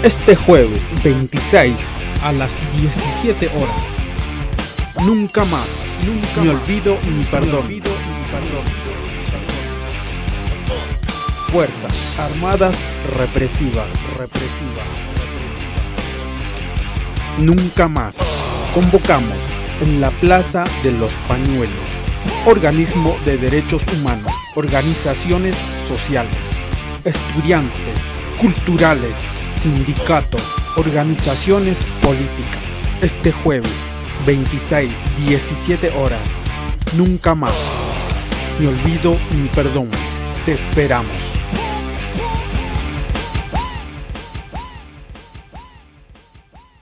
Este jueves 26 a las 17 horas. Nunca más, ni olvido ni perdón. Fuerzas Armadas Represivas. Nunca más. Convocamos en la Plaza de los Pañuelos. Organismo de derechos humanos, organizaciones sociales, estudiantes, culturales, sindicatos, organizaciones políticas. Este jueves 26, 17 horas. Nunca más, ni olvido ni perdón. Te esperamos.